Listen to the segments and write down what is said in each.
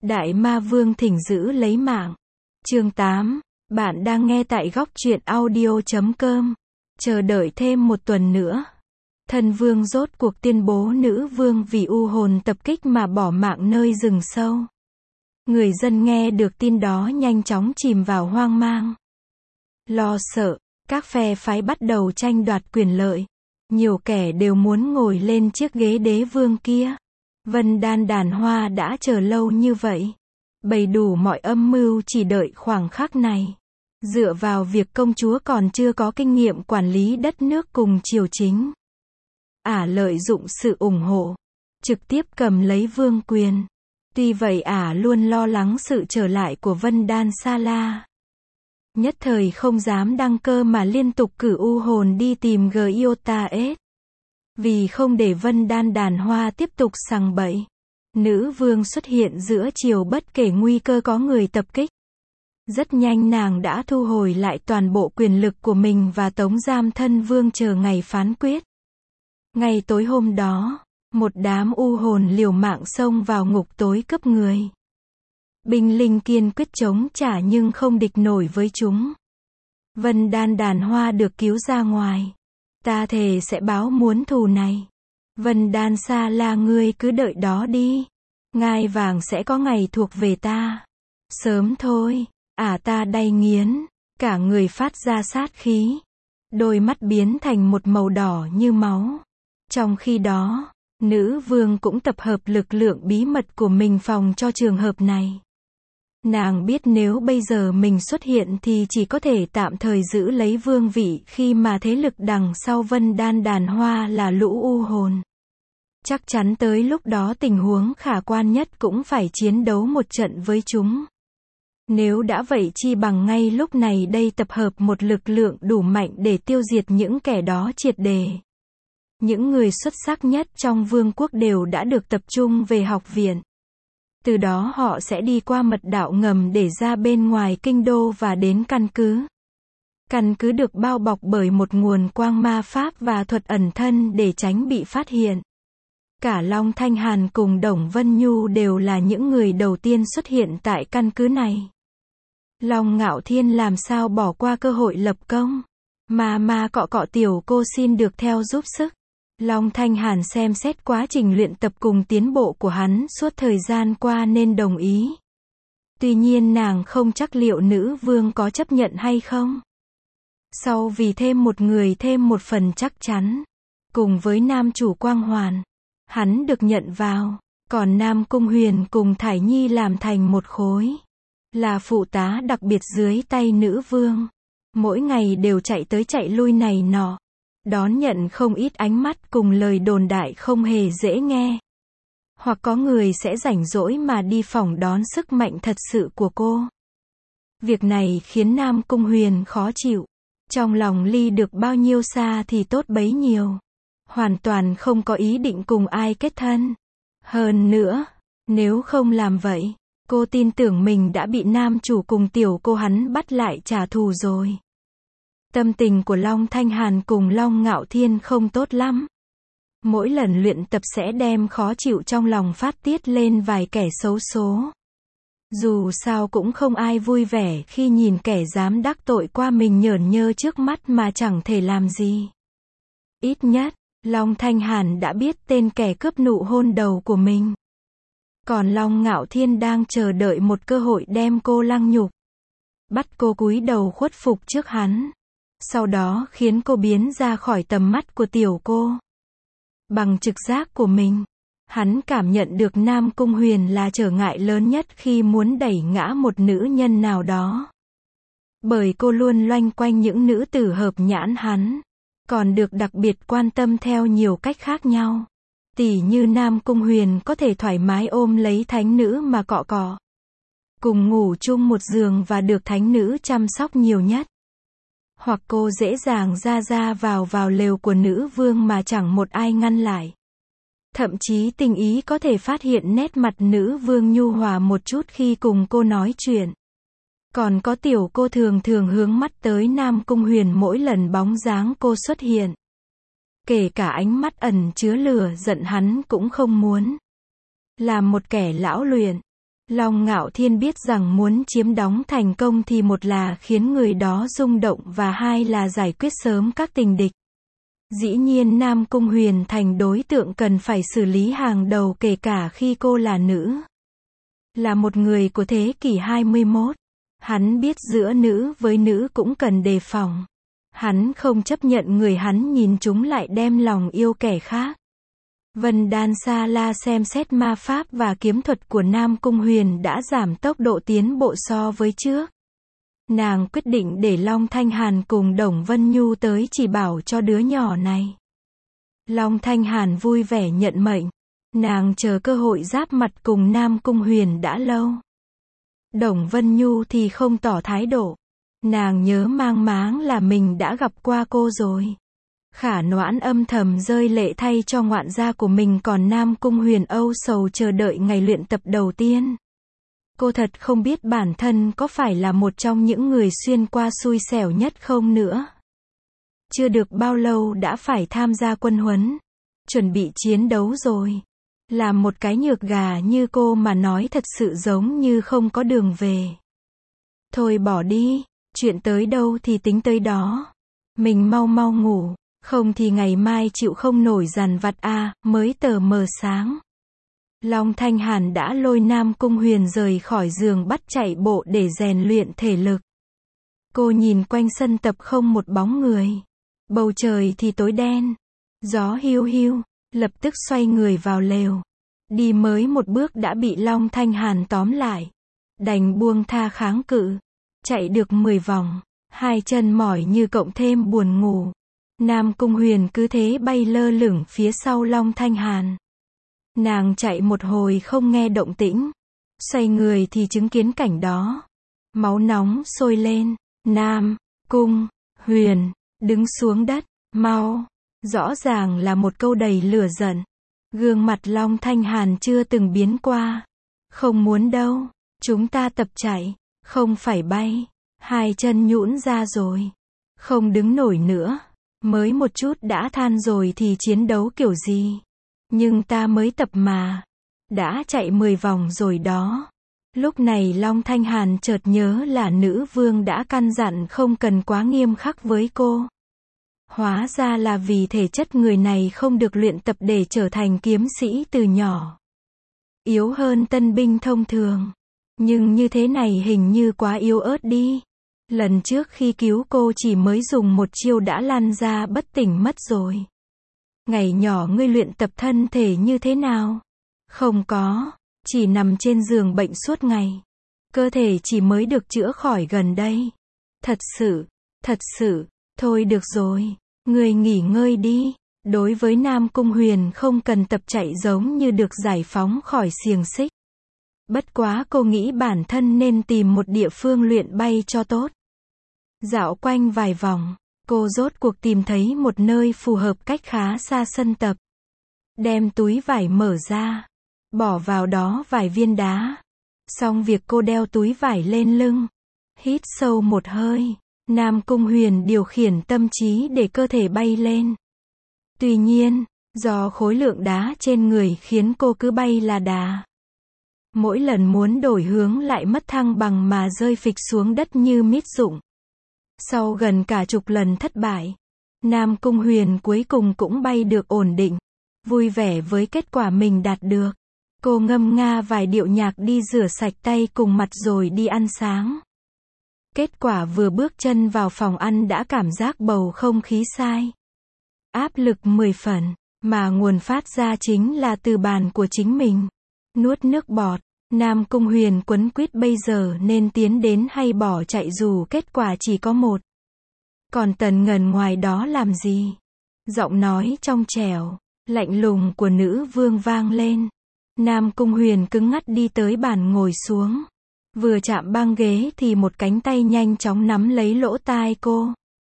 Đại Ma Vương thỉnh giữ lấy mạng. Chương 8. Bạn đang nghe tại góc truyện audio.com. Chờ đợi thêm một tuần nữa. Thần vương rốt cuộc tuyên bố nữ vương vì u hồn tập kích mà bỏ mạng nơi rừng sâu. Người dân nghe được tin đó nhanh chóng chìm vào hoang mang. Lo sợ, các phe phái bắt đầu tranh đoạt quyền lợi. Nhiều kẻ đều muốn ngồi lên chiếc ghế đế vương kia. Vân Đan đàn hoa đã chờ lâu như vậy. Bày đủ mọi âm mưu chỉ đợi khoảng khắc này. Dựa vào việc công chúa còn chưa có kinh nghiệm quản lý đất nước cùng triều chính. Ả lợi dụng sự ủng hộ, trực tiếp cầm lấy vương quyền. Tuy vậy Ả luôn lo lắng sự trở lại của Vân Đan Sa La. Nhất thời không dám đăng cơ mà liên tục cử u hồn đi tìm Giotaes. Vì không để Vân Đan đàn hoa tiếp tục sằng bậy, nữ vương xuất hiện giữa chiều bất kể nguy cơ có người tập kích. Rất nhanh nàng đã thu hồi lại toàn bộ quyền lực của mình và tống giam thân vương chờ ngày phán quyết. Ngày tối hôm đó, một đám u hồn liều mạng xông vào ngục tối cướp người. Binh lính kiên quyết chống trả nhưng không địch nổi với chúng. Vân Đan đàn hoa được cứu ra ngoài. Ta thề sẽ báo muốn thù này. Vân Đan Sa La ngươi cứ đợi đó đi. Ngai vàng sẽ có ngày thuộc về ta. Sớm thôi, ta đay nghiến. Cả người phát ra sát khí. Đôi mắt biến thành một màu đỏ như máu. Trong khi đó, nữ vương cũng tập hợp lực lượng bí mật của mình phòng cho trường hợp này. Nàng biết nếu bây giờ mình xuất hiện thì chỉ có thể tạm thời giữ lấy vương vị khi mà thế lực đằng sau Vân Đan đàn hoa là lũ u hồn. Chắc chắn tới lúc đó tình huống khả quan nhất cũng phải chiến đấu một trận với chúng. Nếu đã vậy chi bằng ngay lúc này đây tập hợp một lực lượng đủ mạnh để tiêu diệt những kẻ đó triệt để. Những người xuất sắc nhất trong vương quốc đều đã được tập trung về học viện. Từ đó họ sẽ đi qua mật đạo ngầm để ra bên ngoài kinh đô và đến căn cứ. Căn cứ được bao bọc bởi một nguồn quang ma pháp và thuật ẩn thân để tránh bị phát hiện. Cả Long Thanh Hàn cùng Đồng Vân Nhu đều là những người đầu tiên xuất hiện tại căn cứ này. Long Ngạo Thiên làm sao bỏ qua cơ hội lập công. Mà cọ tiểu cô xin được theo giúp sức. Long Thanh Hàn xem xét quá trình luyện tập cùng tiến bộ của hắn suốt thời gian qua nên đồng ý. Tuy nhiên nàng không chắc liệu nữ vương có chấp nhận hay không. Sau vì thêm một người thêm một phần chắc chắn. Cùng với nam chủ Quang Hoàn, hắn được nhận vào. Còn Nam Cung Huyền cùng Thải Nhi làm thành một khối. Là phụ tá đặc biệt dưới tay nữ vương. Mỗi ngày đều chạy tới chạy lui này nọ. Đón nhận không ít ánh mắt cùng lời đồn đại không hề dễ nghe. Hoặc có người sẽ rảnh rỗi mà đi phỏng đón sức mạnh thật sự của cô. Việc này khiến Nam Cung Huyền khó chịu. Trong lòng ly được bao nhiêu xa thì tốt bấy nhiêu. Hoàn toàn không có ý định cùng ai kết thân. Hơn nữa, nếu không làm vậy, cô tin tưởng mình đã bị nam chủ cùng tiểu cô hắn bắt lại trả thù rồi. Tâm tình của Long Thanh Hàn cùng Long Ngạo Thiên không tốt lắm. Mỗi lần luyện tập sẽ đem khó chịu trong lòng phát tiết lên vài kẻ xấu số. Dù sao cũng không ai vui vẻ khi nhìn kẻ dám đắc tội qua mình nhởn nhơ trước mắt mà chẳng thể làm gì. Ít nhất, Long Thanh Hàn đã biết tên kẻ cướp nụ hôn đầu của mình. Còn Long Ngạo Thiên đang chờ đợi một cơ hội đem cô lăng nhục. Bắt cô cúi đầu khuất phục trước hắn. Sau đó khiến cô biến ra khỏi tầm mắt của tiểu cô. Bằng trực giác của mình, hắn cảm nhận được Nam Cung Huyền là trở ngại lớn nhất khi muốn đẩy ngã một nữ nhân nào đó. Bởi cô luôn loanh quanh những nữ tử hợp nhãn hắn, còn được đặc biệt quan tâm theo nhiều cách khác nhau. Tỉ như Nam Cung Huyền có thể thoải mái ôm lấy thánh nữ mà cọ. Cùng ngủ chung một giường và được thánh nữ chăm sóc nhiều nhất. Hoặc cô dễ dàng ra vào lều của nữ vương mà chẳng một ai ngăn lại. Thậm chí tình ý có thể phát hiện nét mặt nữ vương nhu hòa một chút khi cùng cô nói chuyện. Còn có tiểu cô thường hướng mắt tới Nam Cung Huyền mỗi lần bóng dáng cô xuất hiện. Kể cả ánh mắt ẩn chứa lửa giận hắn cũng không muốn. Là một kẻ lão luyện, Long Ngạo Thiên biết rằng muốn chiếm đóng thành công thì một là khiến người đó rung động và hai là giải quyết sớm các tình địch. Dĩ nhiên Nam Cung Huyền thành đối tượng cần phải xử lý hàng đầu kể cả khi cô là nữ. Là một người của thế kỷ 21. Hắn biết giữa nữ với nữ cũng cần đề phòng. Hắn không chấp nhận người hắn nhìn chúng lại đem lòng yêu kẻ khác. Vân Đan Sa La xem xét ma pháp và kiếm thuật của Nam Cung Huyền đã giảm tốc độ tiến bộ so với trước. Nàng quyết định để Long Thanh Hàn cùng Đồng Vân Nhu tới chỉ bảo cho đứa nhỏ này. Long Thanh Hàn vui vẻ nhận mệnh. Nàng chờ cơ hội giáp mặt cùng Nam Cung Huyền đã lâu. Đồng Vân Nhu thì không tỏ thái độ. Nàng nhớ mang máng là mình đã gặp qua cô rồi. Khả Noãn âm thầm rơi lệ thay cho ngoạn gia của mình, còn Nam Cung Huyền âu sầu chờ đợi ngày luyện tập đầu tiên. Cô thật không biết bản thân có phải là một trong những người xuyên qua xui xẻo nhất không nữa. Chưa được bao lâu đã phải tham gia quân huấn. Chuẩn bị chiến đấu rồi. Làm một cái nhược gà như cô mà nói thật sự giống như không có đường về. Thôi bỏ đi, chuyện tới đâu thì tính tới đó. Mình mau mau ngủ, không thì ngày mai chịu không nổi dằn vặt mới tờ mờ sáng. Long Thanh Hàn đã lôi Nam Cung Huyền rời khỏi giường bắt chạy bộ để rèn luyện thể lực. Cô nhìn quanh sân tập không một bóng người. Bầu trời thì tối đen. Gió hiu hiu, lập tức xoay người vào lều. Đi mới một bước đã bị Long Thanh Hàn tóm lại. Đành buông tha kháng cự. Chạy được 10 vòng. Hai chân mỏi như cộng thêm buồn ngủ. Nam Cung Huyền cứ thế bay lơ lửng phía sau Long Thanh Hàn. Nàng chạy một hồi không nghe động tĩnh. Xoay người thì chứng kiến cảnh đó. Máu nóng sôi lên. Nam Cung Huyền, đứng xuống đất, mau. Rõ ràng là một câu đầy lửa giận. Gương mặt Long Thanh Hàn chưa từng biến qua. Không muốn đâu, chúng ta tập chạy, không phải bay. Hai chân nhũn ra rồi. Không đứng nổi nữa. Mới một chút đã than rồi thì chiến đấu kiểu gì. Nhưng ta mới tập mà. Đã chạy 10 vòng rồi đó. Lúc này Long Thanh Hàn chợt nhớ là nữ vương đã căn dặn không cần quá nghiêm khắc với cô. Hóa ra là vì thể chất người này không được luyện tập để trở thành kiếm sĩ từ nhỏ. Yếu hơn tân binh thông thường. Nhưng như thế này hình như quá yếu ớt đi. Lần trước khi cứu cô chỉ mới dùng một chiêu đã lăn ra bất tỉnh mất rồi. Ngày nhỏ ngươi luyện tập thân thể như thế nào? Không có, chỉ nằm trên giường bệnh suốt ngày. Cơ thể chỉ mới được chữa khỏi gần đây. Thật sự, thôi được rồi, ngươi nghỉ ngơi đi. Đối với Nam Cung Huyền không cần tập chạy giống như được giải phóng khỏi xiềng xích. Bất quá cô nghĩ bản thân nên tìm một địa phương luyện bay cho tốt. Dạo quanh vài vòng, cô rốt cuộc tìm thấy một nơi phù hợp cách khá xa sân tập. Đem túi vải mở ra, bỏ vào đó vài viên đá. Xong việc cô đeo túi vải lên lưng. Hít sâu một hơi, Nam Cung Huyền điều khiển tâm trí để cơ thể bay lên. Tuy nhiên, do khối lượng đá trên người khiến cô cứ bay là đà. Mỗi lần muốn đổi hướng lại mất thăng bằng mà rơi phịch xuống đất như mít rụng. Sau gần cả chục lần thất bại, Nam Cung Huyền cuối cùng cũng bay được ổn định. Vui vẻ với kết quả mình đạt được. Cô ngâm nga vài điệu nhạc đi rửa sạch tay cùng mặt rồi đi ăn sáng. Kết quả vừa bước chân vào phòng ăn đã cảm giác bầu không khí sai. Áp lực 10 phần, mà nguồn phát ra chính là từ bàn của chính mình. Nuốt nước bọt, Nam Cung Huyền quấn quýt bây giờ nên tiến đến hay bỏ chạy dù kết quả chỉ có một. Còn Tần Ngần ngoài đó làm gì? Giọng nói trong trẻo, lạnh lùng của nữ vương vang lên. Nam Cung Huyền cứng ngắt đi tới bàn ngồi xuống. Vừa chạm băng ghế thì một cánh tay nhanh chóng nắm lấy lỗ tai cô.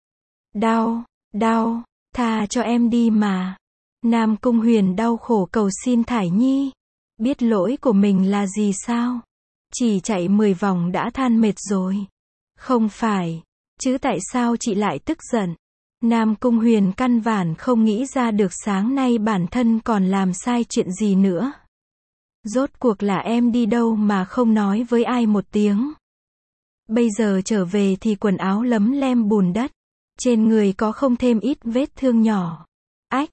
Đau, tha cho em đi mà. Nam Cung Huyền đau khổ cầu xin Thải Nhi. Biết lỗi của mình là gì sao? Chỉ chạy 10 vòng đã than mệt rồi. Không phải, chứ tại sao chị lại tức giận? Nam Cung Huyền căn bản không nghĩ ra được sáng nay bản thân còn làm sai chuyện gì nữa. Rốt cuộc là em đi đâu mà không nói với ai một tiếng. Bây giờ trở về thì quần áo lấm lem bùn đất. Trên người có không thêm ít vết thương nhỏ. Ách,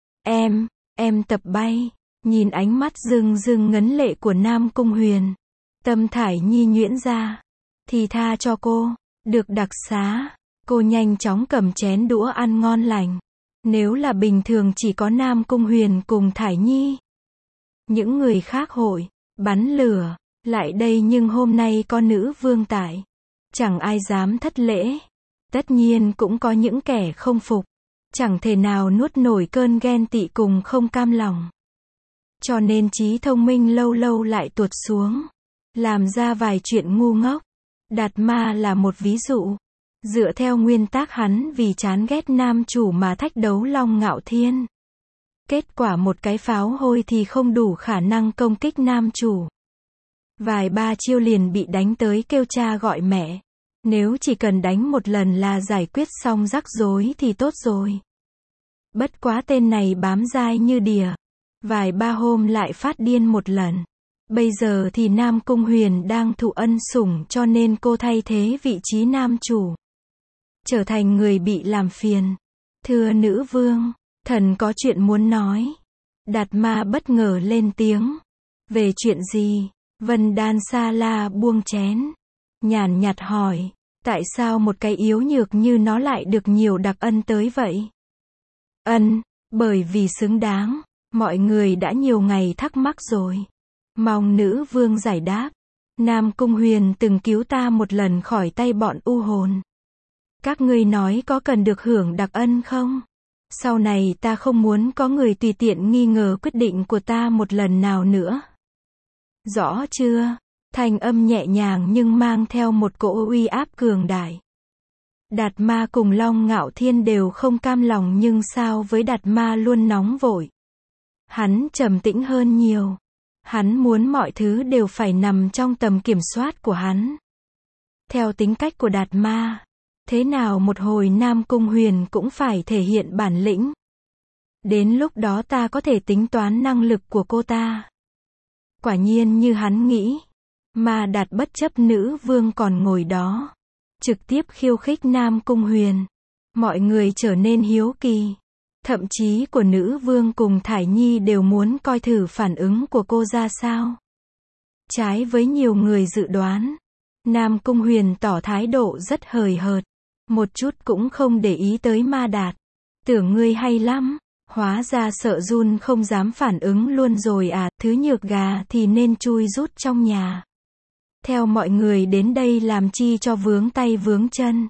em tập bay. Nhìn ánh mắt rưng rưng ngấn lệ của Nam Cung Huyền. Tâm Thải Nhi nhuyễn ra. Thì tha cho cô. Được đặc xá. Cô nhanh chóng cầm chén đũa ăn ngon lành. Nếu là bình thường chỉ có Nam Cung Huyền cùng Thải Nhi. Những người khác hội, bắn lửa, lại đây nhưng hôm nay có nữ vương tại. Chẳng ai dám thất lễ. Tất nhiên cũng có những kẻ không phục. Chẳng thể nào nuốt nổi cơn ghen tị cùng không cam lòng. Cho nên trí thông minh lâu lâu lại tuột xuống. Làm ra vài chuyện ngu ngốc. Đạt Ma là một ví dụ. Dựa theo nguyên tắc hắn vì chán ghét nam chủ mà thách đấu Long Ngạo Thiên. Kết quả một cái pháo hôi thì không đủ khả năng công kích nam chủ. Vài ba chiêu liền bị đánh tới kêu cha gọi mẹ. Nếu chỉ cần đánh một lần là giải quyết xong rắc rối thì tốt rồi. Bất quá tên này bám dai như đỉa. Vài ba hôm lại phát điên một lần. Bây giờ thì Nam Cung Huyền đang thụ ân sủng cho nên cô thay thế vị trí nam chủ. Trở thành người bị làm phiền. Thưa nữ vương, thần có chuyện muốn nói. Đạt Ma bất ngờ lên tiếng. Về chuyện gì? Vân Đan Sa La buông chén. Nhàn nhạt hỏi. Tại sao một cái yếu nhược như nó lại được nhiều đặc ân tới vậy? Ân, bởi vì xứng đáng. Mọi người đã nhiều ngày thắc mắc rồi. Mong nữ vương giải đáp. Nam Cung Huyền từng cứu ta một lần khỏi tay bọn u hồn. Các ngươi nói có cần được hưởng đặc ân không? Sau này ta không muốn có người tùy tiện nghi ngờ quyết định của ta một lần nào nữa. Rõ chưa? Thanh âm nhẹ nhàng nhưng mang theo một cỗ uy áp cường đại. Đạt Ma cùng Long Ngạo Thiên đều không cam lòng nhưng sao với Đạt Ma luôn nóng vội. Hắn trầm tĩnh hơn nhiều. Hắn muốn mọi thứ đều phải nằm trong tầm kiểm soát của hắn. Theo tính cách của Đạt Ma, thế nào một hồi Nam Cung Huyền cũng phải thể hiện bản lĩnh. Đến lúc đó ta có thể tính toán năng lực của cô ta. Quả nhiên như hắn nghĩ. Ma Đạt bất chấp nữ vương còn ngồi đó. Trực tiếp khiêu khích Nam Cung Huyền. Mọi người trở nên hiếu kỳ. Thậm chí của nữ vương cùng Thải Nhi đều muốn coi thử phản ứng của cô ra sao. Trái với nhiều người dự đoán. Nam Cung Huyền tỏ thái độ rất hời hợt. Một chút cũng không để ý tới Ma Đạt. Tưởng ngươi hay lắm. Hóa ra sợ run không dám phản ứng luôn rồi à. Thứ nhược gà thì nên chui rút trong nhà. Theo mọi người đến đây làm chi cho vướng tay vướng chân.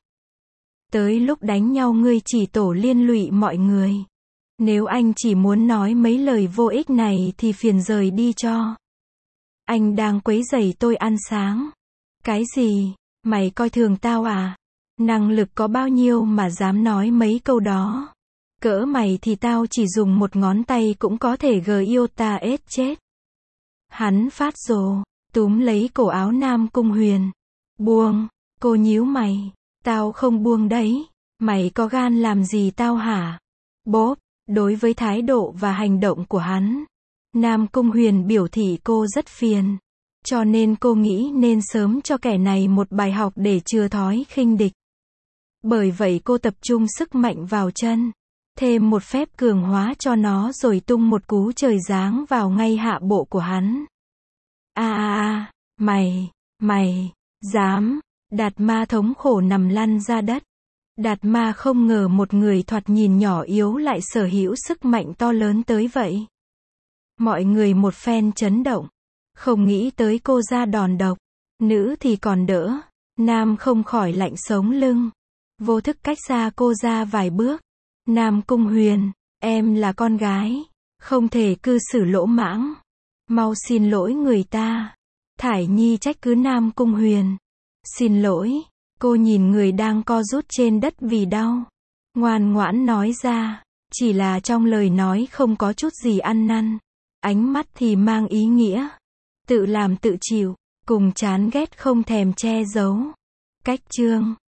Tới lúc đánh nhau ngươi chỉ tổ liên lụy mọi người. Nếu anh chỉ muốn nói mấy lời vô ích này thì phiền rời đi cho. Anh đang quấy rầy tôi ăn sáng. Cái gì? Mày coi thường tao à? Năng lực có bao nhiêu mà dám nói mấy câu đó? Cỡ mày thì tao chỉ dùng một ngón tay cũng có thể yêu ta ết chết. Hắn phát rồ, túm lấy cổ áo Nam Cung Huyền. Buông, cô nhíu mày. Tao không buông đấy. Mày có gan làm gì tao hả? Bốp, đối với thái độ và hành động của hắn. Nam Cung Huyền biểu thị cô rất phiền. Cho nên cô nghĩ nên sớm cho kẻ này một bài học để chừa thói khinh địch. Bởi vậy cô tập trung sức mạnh vào chân. Thêm một phép cường hóa cho nó rồi tung một cú trời giáng vào ngay hạ bộ của hắn. Mày, dám. Đạt Ma thống khổ nằm lăn ra đất. Đạt Ma không ngờ một người thoạt nhìn nhỏ yếu lại sở hữu sức mạnh to lớn tới vậy. Mọi người một phen chấn động. Không nghĩ tới cô ra đòn độc. Nữ thì còn đỡ. Nam không khỏi lạnh sống lưng. Vô thức cách xa cô ra vài bước. Nam Cung Huyền, em là con gái. Không thể cư xử lỗ mãng. Mau xin lỗi người ta. Thải Nhi trách cứ Nam Cung Huyền. Xin lỗi. Cô nhìn người đang co rút trên đất vì đau. Ngoan ngoãn nói ra. Chỉ là trong lời nói không có chút gì ăn năn. Ánh mắt thì mang ý nghĩa. Tự làm tự chịu. Cùng chán ghét không thèm che giấu. Cách chương